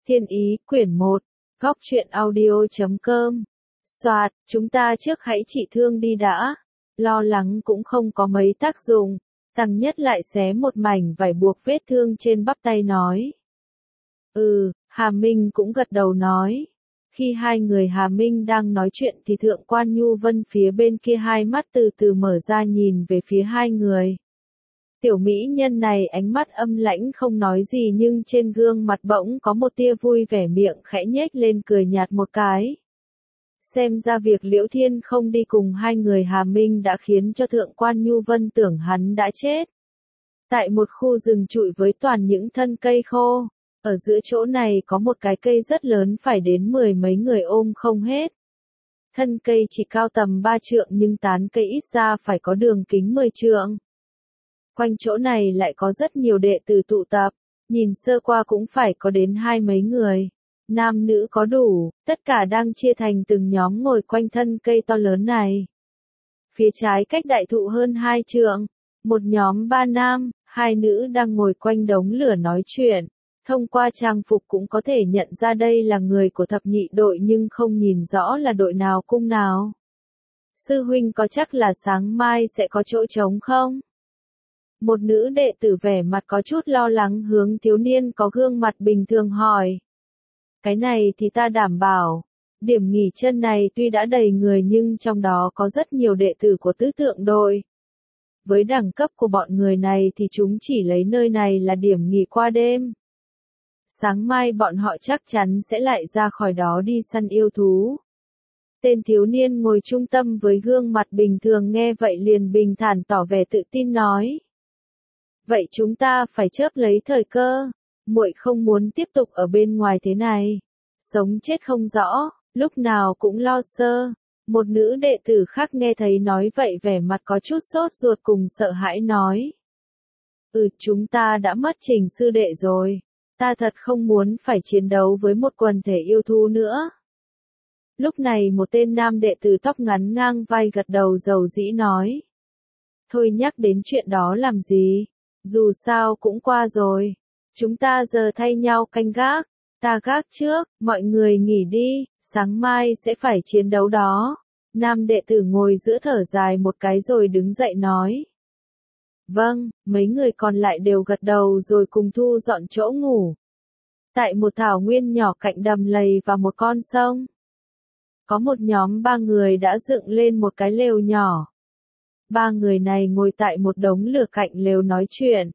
Thiên Ý, quyển 1, Góc truyện audio.com. Soạt, chúng ta trước hãy trị thương đi đã. Lo lắng cũng không có mấy tác dụng. Tăng Nhất lại xé một mảnh vải buộc vết thương trên bắp tay nói. Hà Minh cũng gật đầu nói. Khi hai người Hà Minh đang nói chuyện thì Thượng quan Nhu Vân phía bên kia hai mắt từ từ mở ra nhìn về phía hai người. Tiểu mỹ nhân này ánh mắt âm lãnh không nói gì nhưng trên gương mặt bỗng có một tia vui vẻ, miệng khẽ nhếch lên cười nhạt một cái. Xem ra việc Liễu Thiên không đi cùng hai người Hà Minh đã khiến cho Thượng quan Nhu Vân tưởng hắn đã chết. Tại một khu rừng trụi với toàn những thân cây khô, ở giữa chỗ này có một cái cây rất lớn phải đến 10 mấy người ôm không hết. Thân cây chỉ cao tầm 3 trượng nhưng tán cây ít ra phải có đường kính 10 trượng. Quanh chỗ này lại có rất nhiều đệ tử tụ tập, nhìn sơ qua cũng phải có đến 20 mấy người. Nam nữ có đủ, tất cả đang chia thành từng nhóm ngồi quanh thân cây to lớn này. Phía trái cách đại thụ hơn 2 trượng, một nhóm 3 nam, 2 nữ đang ngồi quanh đống lửa nói chuyện. Thông qua trang phục cũng có thể nhận ra đây là người của thập nhị đội nhưng không nhìn rõ là đội nào cung nào. Sư huynh có chắc là sáng mai sẽ có chỗ trống không? Một nữ đệ tử vẻ mặt có chút lo lắng hướng thiếu niên có gương mặt bình thường hỏi. Cái này thì ta đảm bảo. Điểm nghỉ chân này tuy đã đầy người nhưng trong đó có rất nhiều đệ tử của tứ tượng đội. Với đẳng cấp của bọn người này thì chúng chỉ lấy nơi này là điểm nghỉ qua đêm. Sáng mai bọn họ chắc chắn sẽ lại ra khỏi đó đi săn yêu thú. Tên thiếu niên ngồi trung tâm với gương mặt bình thường nghe vậy liền bình thản tỏ vẻ tự tin nói. Vậy chúng ta phải chớp lấy thời cơ, muội không muốn tiếp tục ở bên ngoài thế này. Sống chết không rõ, lúc nào cũng lo sơ. Một nữ đệ tử khác nghe thấy nói vậy vẻ mặt có chút sốt ruột cùng sợ hãi nói. Chúng ta đã mất Trình sư đệ rồi. Ta thật không muốn phải chiến đấu với một quần thể yêu thú nữa. Lúc này một tên nam đệ tử tóc ngắn ngang vai gật đầu dầu dĩ nói. Thôi nhắc đến chuyện đó làm gì, dù sao cũng qua rồi. Chúng ta giờ thay nhau canh gác, ta gác trước, mọi người nghỉ đi, sáng mai sẽ phải chiến đấu đó. Nam đệ tử ngồi giữa thở dài một cái rồi đứng dậy nói. Vâng, mấy người còn lại đều gật đầu rồi cùng thu dọn chỗ ngủ. Tại một thảo nguyên nhỏ cạnh đầm lầy và một con sông. Có một nhóm 3 người đã dựng lên một cái lều nhỏ. 3 người này ngồi tại một đống lửa cạnh lều nói chuyện.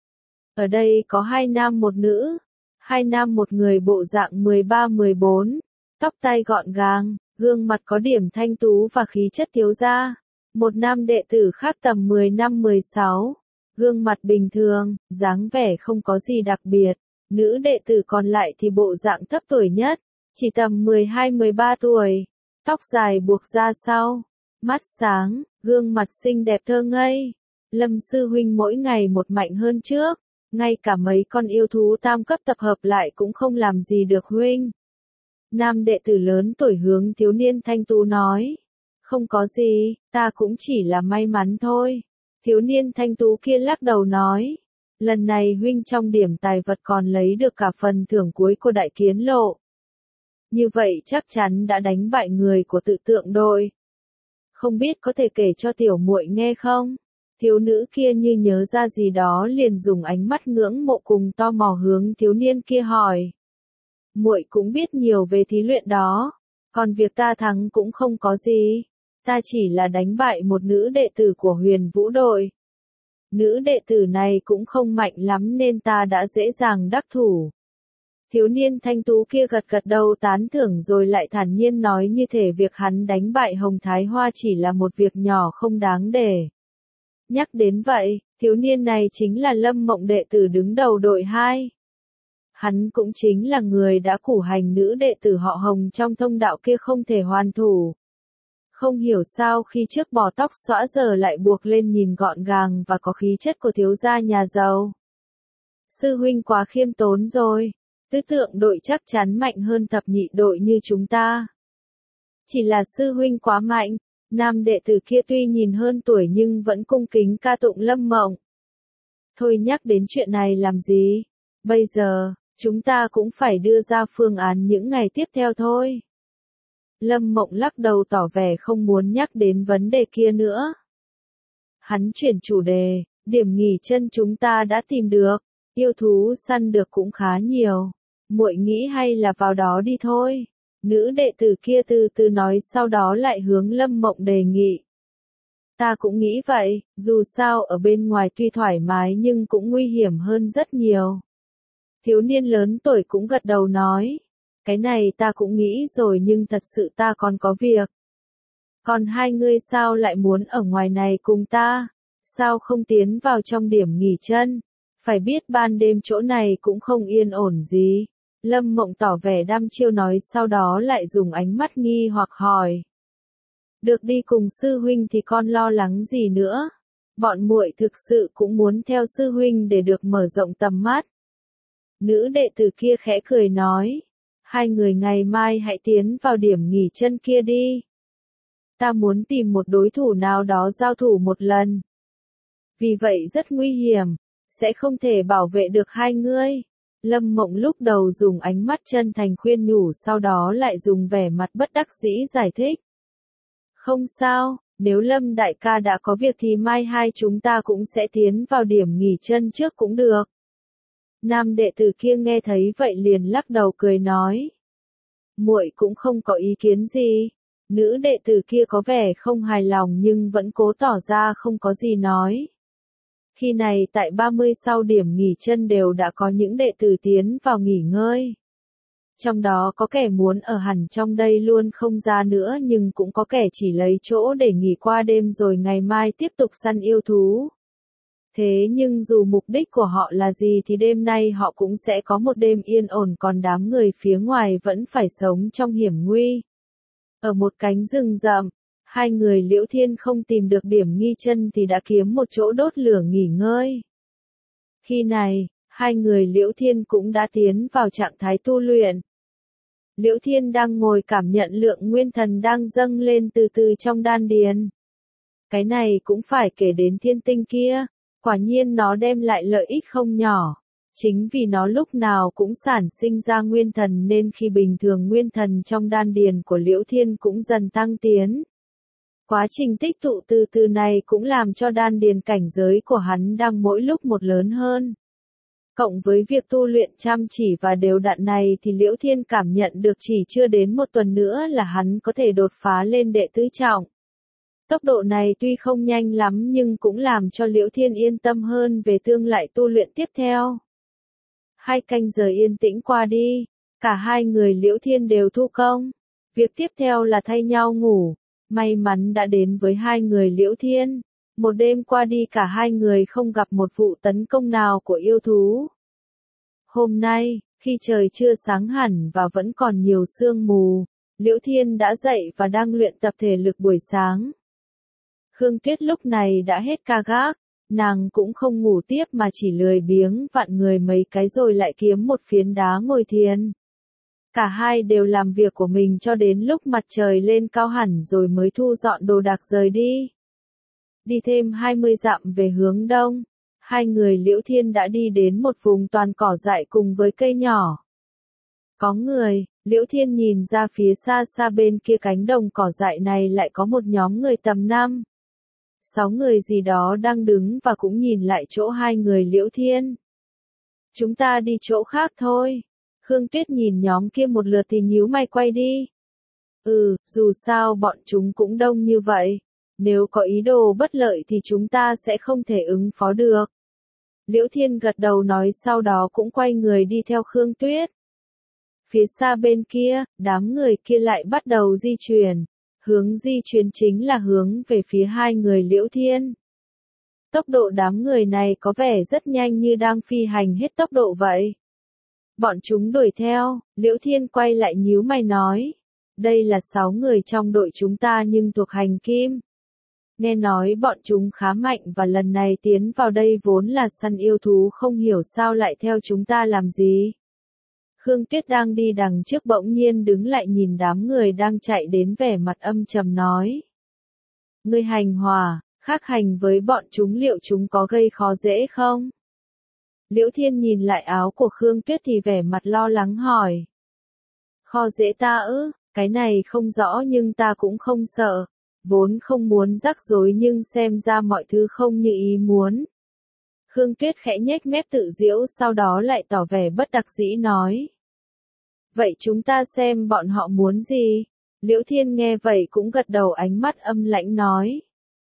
Ở đây có 2 nam một nữ. 2 nam một người bộ dạng 13-14, tóc tai gọn gàng, gương mặt có điểm thanh tú và khí chất thiếu gia. Một nam đệ tử khác tầm 15-16, gương mặt bình thường, dáng vẻ không có gì đặc biệt. Nữ đệ tử còn lại thì bộ dạng thấp tuổi nhất, chỉ tầm 12-13 tuổi, tóc dài buộc ra sau, mắt sáng, gương mặt xinh đẹp thơ ngây. Lâm sư huynh mỗi ngày một mạnh hơn trước, ngay cả mấy con yêu thú tam cấp tập hợp lại cũng không làm gì được huynh. Nam đệ tử lớn tuổi hướng thiếu niên thanh tú nói. Không có gì, ta cũng chỉ là may mắn thôi. Thiếu niên thanh tú kia lắc đầu nói. Lần này huynh trong điểm tài vật còn lấy được cả phần thưởng cuối của đại kiến lộ. Như vậy chắc chắn đã đánh bại người của tự tượng đội. Không biết có thể kể cho tiểu muội nghe không? Thiếu nữ kia như nhớ ra gì đó liền dùng ánh mắt ngưỡng mộ cùng tò mò hướng thiếu niên kia hỏi. Muội cũng biết nhiều về thí luyện đó, còn việc ta thắng cũng không có gì. Ta chỉ là đánh bại một nữ đệ tử của Huyền Vũ đội. Nữ đệ tử này cũng không mạnh lắm nên ta đã dễ dàng đắc thủ. Thiếu niên thanh tú kia gật gật đầu tán thưởng rồi lại thản nhiên nói như thể việc hắn đánh bại Hồng Thái Hoa chỉ là một việc nhỏ không đáng để. Nhắc đến vậy, thiếu niên này chính là Lâm Mộng đệ tử đứng đầu đội 2. Hắn cũng chính là người đã củ hành nữ đệ tử họ Hồng trong thông đạo kia không thể hoàn thủ. Không hiểu sao khi trước bò tóc xõa giờ lại buộc lên nhìn gọn gàng và có khí chất của thiếu gia nhà giàu. Sư huynh quá khiêm tốn rồi, tứ tượng đội chắc chắn mạnh hơn thập nhị đội như chúng ta. Chỉ là sư huynh quá mạnh, nam đệ tử kia tuy nhìn hơn tuổi nhưng vẫn cung kính ca tụng Lâm Mộng. Thôi nhắc đến chuyện này làm gì, bây giờ, Chúng ta cũng phải đưa ra phương án những ngày tiếp theo thôi. Lâm Mộng lắc đầu tỏ vẻ không muốn nhắc đến vấn đề kia nữa. Hắn chuyển chủ đề, điểm nghỉ chân chúng ta đã tìm được, yêu thú săn được cũng khá nhiều. Muội nghĩ hay là vào đó đi thôi. Nữ đệ tử kia từ từ nói, sau đó lại hướng Lâm Mộng đề nghị. Ta cũng nghĩ vậy, dù sao ở bên ngoài tuy thoải mái nhưng cũng nguy hiểm hơn rất nhiều. Thiếu niên lớn tuổi cũng gật đầu nói. Cái này ta cũng nghĩ rồi nhưng thật sự ta còn có việc. Còn hai ngươi sao lại muốn ở ngoài này cùng ta? Sao không tiến vào trong điểm nghỉ chân? Phải biết ban đêm chỗ này cũng không yên ổn gì. Lâm Mộng tỏ vẻ đăm chiêu nói, sau đó lại dùng ánh mắt nghi hoặc hỏi. Được đi cùng sư huynh thì con lo lắng gì nữa? Bọn muội thực sự cũng muốn theo sư huynh để được mở rộng tầm mắt. Nữ đệ tử kia khẽ cười nói. Hai người ngày mai hãy tiến vào điểm nghỉ chân kia đi. Ta muốn tìm một đối thủ nào đó giao thủ một lần. Vì vậy rất nguy hiểm, sẽ không thể bảo vệ được hai ngươi. Lâm Mộng lúc đầu dùng ánh mắt chân thành khuyên nhủ, sau đó lại dùng vẻ mặt bất đắc dĩ giải thích. Không sao, nếu Lâm đại ca đã có việc thì mai hai chúng ta cũng sẽ tiến vào điểm nghỉ chân trước cũng được. Nam đệ tử kia nghe thấy vậy liền lắc đầu cười nói. Muội cũng không có ý kiến gì. Nữ đệ tử kia có vẻ không hài lòng nhưng vẫn cố tỏ ra không có gì nói. Khi này tại 30 sau điểm nghỉ chân đều đã có những đệ tử tiến vào nghỉ ngơi. Trong đó có kẻ muốn ở hẳn trong đây luôn không ra nữa, nhưng cũng có kẻ chỉ lấy chỗ để nghỉ qua đêm rồi ngày mai tiếp tục săn yêu thú. Thế nhưng dù mục đích của họ là gì thì đêm nay họ cũng sẽ có một đêm yên ổn, còn đám người phía ngoài vẫn phải sống trong hiểm nguy. Ở một cánh rừng rậm, hai người Liễu Thiên không tìm được điểm nghỉ chân thì đã kiếm một chỗ đốt lửa nghỉ ngơi. Khi này, hai người Liễu Thiên cũng đã tiến vào trạng thái tu luyện. Liễu Thiên đang ngồi cảm nhận lượng nguyên thần đang dâng lên từ từ trong đan điền. Cái này cũng phải kể đến thiên tinh kia, quả nhiên nó đem lại lợi ích không nhỏ. Chính vì nó lúc nào cũng sản sinh ra nguyên thần nên khi bình thường nguyên thần trong đan điền của Liễu Thiên cũng dần tăng tiến. Quá trình tích tụ từ từ này cũng làm cho đan điền cảnh giới của hắn đang mỗi lúc một lớn hơn. Cộng với việc tu luyện chăm chỉ và đều đặn này thì Liễu Thiên cảm nhận được chỉ chưa đến một tuần nữa là hắn có thể đột phá lên đệ tứ trọng. Tốc độ này tuy không nhanh lắm nhưng cũng làm cho Liễu Thiên yên tâm hơn về tương lai tu luyện tiếp theo. 2 canh giờ yên tĩnh qua đi, cả hai người Liễu Thiên đều thu công. Việc tiếp theo là thay nhau ngủ. May mắn đã đến với hai người Liễu Thiên. Một đêm qua đi cả hai người không gặp một vụ tấn công nào của yêu thú. Hôm nay, khi trời chưa sáng hẳn và vẫn còn nhiều sương mù, Liễu Thiên đã dậy và đang luyện tập thể lực buổi sáng. Khương Tuyết lúc này đã hết ca gác, nàng cũng không ngủ tiếp mà chỉ lười biếng vặn người mấy cái rồi lại kiếm một phiến đá ngồi thiền. Cả hai đều làm việc của mình cho đến lúc mặt trời lên cao hẳn rồi mới thu dọn đồ đạc rời đi. Đi thêm 20 dặm về hướng đông, hai người Liễu Thiên đã đi đến một vùng toàn cỏ dại cùng với cây nhỏ. Có người, Liễu Thiên nhìn ra phía xa xa bên kia cánh đồng cỏ dại này lại có một nhóm người tầm 5-6 người gì đó đang đứng và cũng nhìn lại chỗ hai người Liễu Thiên. Chúng ta đi chỗ khác thôi. Khương Tuyết nhìn nhóm kia một lượt thì nhíu mày quay đi. Dù sao bọn chúng cũng đông như vậy. Nếu có ý đồ bất lợi thì chúng ta sẽ không thể ứng phó được. Liễu Thiên gật đầu nói, sau đó cũng quay người đi theo Khương Tuyết. Phía xa bên kia, đám người kia lại bắt đầu di chuyển. Hướng di chuyển chính là hướng về phía hai người Liễu Thiên. Tốc độ đám người này có vẻ rất nhanh như đang phi hành hết tốc độ vậy. Bọn chúng đuổi theo, Liễu Thiên quay lại nhíu mày nói. Đây là 6 người trong đội chúng ta nhưng thuộc hành kim. Nghe nói bọn chúng khá mạnh và lần này tiến vào đây vốn là săn yêu thú, không hiểu sao lại theo chúng ta làm gì. Khương Tuyết đang đi đằng trước bỗng nhiên đứng lại nhìn đám người đang chạy đến, vẻ mặt âm trầm nói. Ngươi hành hòa, khác hành với bọn chúng, liệu chúng có gây khó dễ không? Liễu Thiên nhìn lại áo của Khương Tuyết thì vẻ mặt lo lắng hỏi. Kho dễ ta ư, cái này không rõ nhưng ta cũng không sợ. Vốn không muốn rắc rối nhưng xem ra mọi thứ không như ý muốn. Khương Tuyết khẽ nhếch mép tự giễu sau đó lại tỏ vẻ bất đắc dĩ nói. Vậy chúng ta xem bọn họ muốn gì? Liễu Thiên nghe vậy cũng gật đầu ánh mắt âm lãnh nói.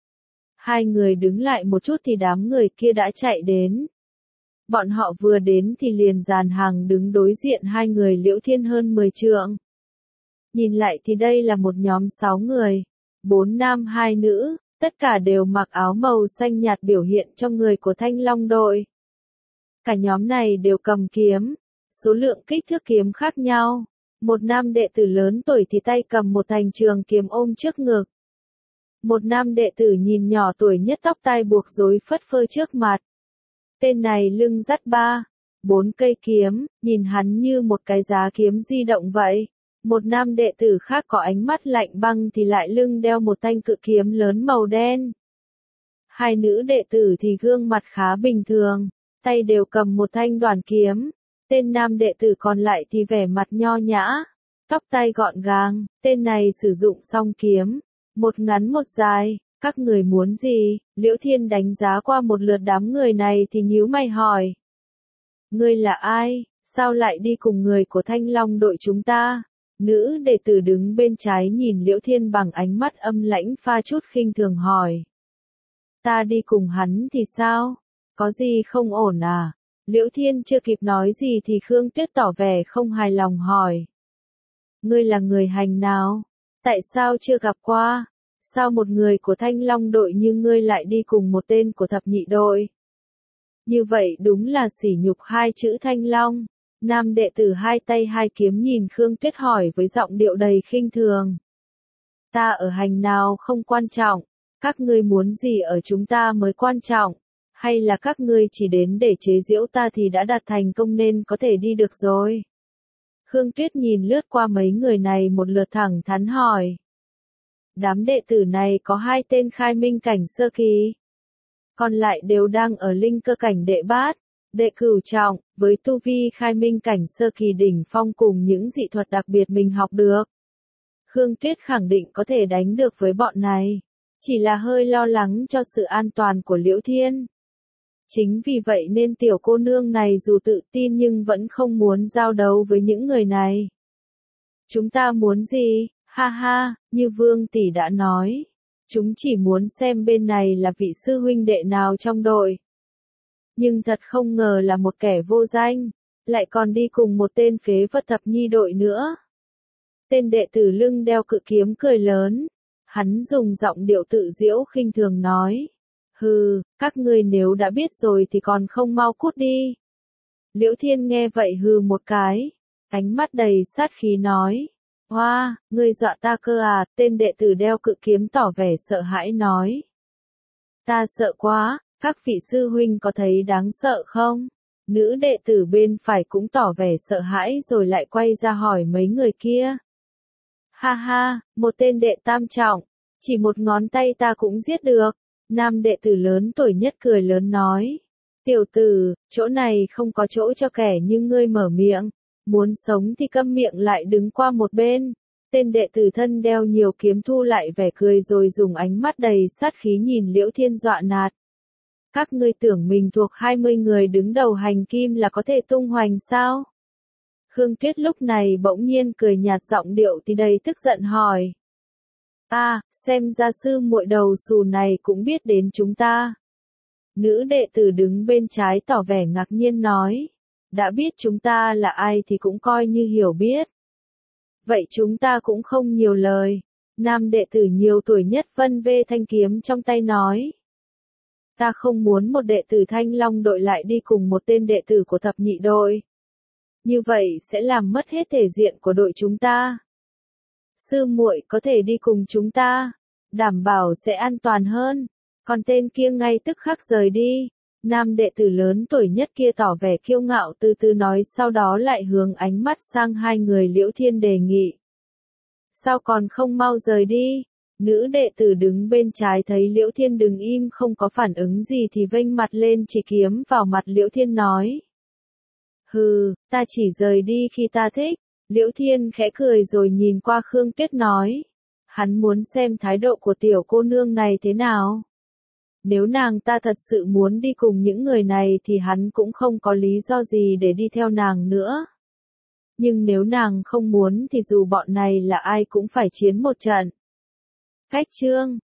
Hai người đứng lại một chút thì đám người kia đã chạy đến. Bọn họ vừa đến thì liền dàn hàng đứng đối diện hai người Liễu Thiên hơn 10 trượng. Nhìn lại thì đây là một nhóm 6 người, 4 nam 2 nữ, tất cả đều mặc áo màu xanh nhạt biểu hiện trong người của Thanh Long đội. Cả nhóm này đều cầm kiếm, số lượng kích thước kiếm khác nhau. Một nam đệ tử lớn tuổi thì tay cầm một thanh trường kiếm ôm trước ngực. Một nam đệ tử nhìn nhỏ tuổi nhất tóc tai buộc rối phất phơ trước mặt. Tên này lưng dắt 4 cây kiếm, nhìn hắn như một cái giá kiếm di động vậy. Một nam đệ tử khác có ánh mắt lạnh băng thì lại lưng đeo một thanh cự kiếm lớn màu đen. Hai nữ đệ tử thì gương mặt khá bình thường, tay đều cầm một thanh đoản kiếm. Tên nam đệ tử còn lại thì vẻ mặt nho nhã, tóc tai gọn gàng, tên này sử dụng song kiếm, một ngắn một dài, các người muốn gì? Liễu Thiên đánh giá qua một lượt đám người này thì nhíu mày hỏi. Ngươi là ai, sao lại đi cùng người của Thanh Long đội chúng ta? Nữ đệ tử đứng bên trái nhìn Liễu Thiên bằng ánh mắt âm lãnh pha chút khinh thường hỏi. Ta đi cùng hắn thì sao? Có gì không ổn à? Liễu Thiên chưa kịp nói gì thì Khương Tuyết tỏ vẻ không hài lòng hỏi. Ngươi là người hành nào? Tại sao chưa gặp qua? Sao một người của Thanh Long đội như ngươi lại đi cùng một tên của thập nhị đội? Như vậy đúng là sỉ nhục hai chữ Thanh Long. Nam đệ tử hai tay hai kiếm nhìn Khương Tuyết hỏi với giọng điệu đầy khinh thường. Ta ở hành nào không quan trọng, các ngươi muốn gì ở chúng ta mới quan trọng, hay là các ngươi chỉ đến để chế giễu ta thì đã đạt thành công nên có thể đi được rồi. Khương Tuyết nhìn lướt qua mấy người này một lượt thẳng thắn hỏi. Đám đệ tử này có 2 tên khai minh cảnh sơ kỳ, còn lại đều đang ở linh cơ cảnh đệ bát, đệ cửu trọng, với tu vi khai minh cảnh sơ kỳ đỉnh phong cùng những dị thuật đặc biệt mình học được. Khương Tuyết khẳng định có thể đánh được với bọn này, chỉ là hơi lo lắng cho sự an toàn của Liễu Thiên. Chính vì vậy nên tiểu cô nương này dù tự tin nhưng vẫn không muốn giao đấu với những người này. Chúng ta muốn gì? Ha ha, như Vương tỷ đã nói. Chúng chỉ muốn xem bên này là vị sư huynh đệ nào trong đội. Nhưng thật không ngờ là một kẻ vô danh, lại còn đi cùng một tên phế vật thập nhi đội nữa. Tên đệ tử lưng đeo cự kiếm cười lớn. Hắn dùng giọng điệu tự giễu khinh thường nói. Hừ, các ngươi nếu đã biết rồi thì còn không mau cút đi. Liễu Thiên nghe vậy hừ một cái, ánh mắt đầy sát khí nói. Hoa, ngươi dọa ta cơ à? Tên đệ tử đeo cự kiếm tỏ vẻ sợ hãi nói. Ta sợ quá, các vị sư huynh có thấy đáng sợ không? Nữ đệ tử bên phải cũng tỏ vẻ sợ hãi rồi lại quay ra hỏi mấy người kia. Ha ha, một tên đệ tam trọng, chỉ một ngón tay ta cũng giết được. Nam đệ tử lớn tuổi nhất cười lớn nói. Tiểu tử, chỗ này không có chỗ cho kẻ như ngươi mở miệng. Muốn sống thì câm miệng lại đứng qua một bên. Tên đệ tử thân đeo nhiều kiếm thu lại vẻ cười rồi dùng ánh mắt đầy sát khí nhìn Liễu Thiên dọa nạt. Các ngươi tưởng mình thuộc 20 người đứng đầu hành kim là có thể tung hoành sao? Khương Tuyết lúc này bỗng nhiên cười nhạt giọng điệu thì đầy tức giận hỏi. Xem ra sư muội đầu xù này cũng biết đến chúng ta. Nữ đệ tử đứng bên trái tỏ vẻ ngạc nhiên nói. Đã biết chúng ta là ai thì cũng coi như hiểu biết. Vậy chúng ta cũng không nhiều lời. Nam đệ tử nhiều tuổi nhất vân vê thanh kiếm trong tay nói. Ta không muốn một đệ tử Thanh Long đội lại đi cùng một tên đệ tử của thập nhị đội. Như vậy sẽ làm mất hết thể diện của đội chúng ta. Sư muội có thể đi cùng chúng ta, đảm bảo sẽ an toàn hơn. Còn tên kia ngay tức khắc rời đi. Nam đệ tử lớn tuổi nhất kia tỏ vẻ kiêu ngạo từ từ nói sau đó lại hướng ánh mắt sang hai người Liễu Thiên đề nghị. Sao còn không mau rời đi? Nữ đệ tử đứng bên trái thấy Liễu Thiên đứng im không có phản ứng gì thì vênh mặt lên chỉ kiếm vào mặt Liễu Thiên nói. Hừ, ta chỉ rời đi khi ta thích. Liễu Thiên khẽ cười rồi nhìn qua Khương Tuyết nói. Hắn muốn xem thái độ của tiểu cô nương này thế nào. Nếu nàng ta thật sự muốn đi cùng những người này thì hắn cũng không có lý do gì để đi theo nàng nữa. Nhưng nếu nàng không muốn thì dù bọn này là ai cũng phải chiến một trận. Khách chương